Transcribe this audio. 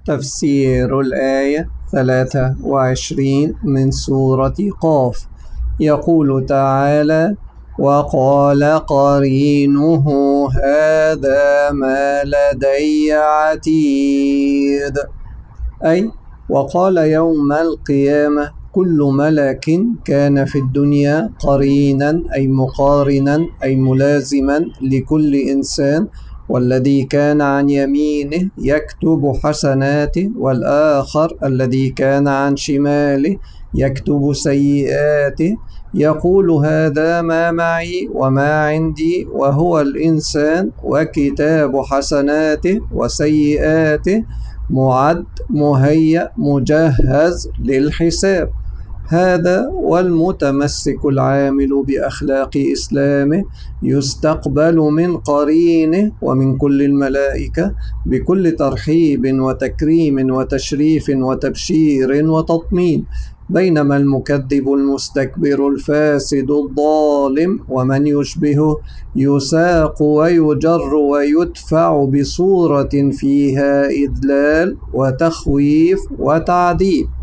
تفسير الآية 23 من سورة قاف. يقول تعالى: وقال قرينه هذا ما لدي عتيد، أي وقال يوم القيامة كل ملك كان في الدنيا قرينا أي مقارنا أي ملازما لكل إنسان، والذي كان عن يمينه يكتب حسناته، والآخر الذي كان عن شماله يكتب سيئاته، يقول هذا ما معي وما عندي، وهو الإنسان وكتاب حسناته وسيئاته معد مهيأ مجهز للحساب. هذا والمتمسك العامل بأخلاق إسلامه يستقبل من قرينه ومن كل الملائكة بكل ترحيب وتكريم وتشريف وتبشير وتطمين، بينما المكذب المستكبر الفاسد الظالم ومن يشبهه يساق ويجر ويدفع بصورة فيها إذلال وتخويف وتعذيب.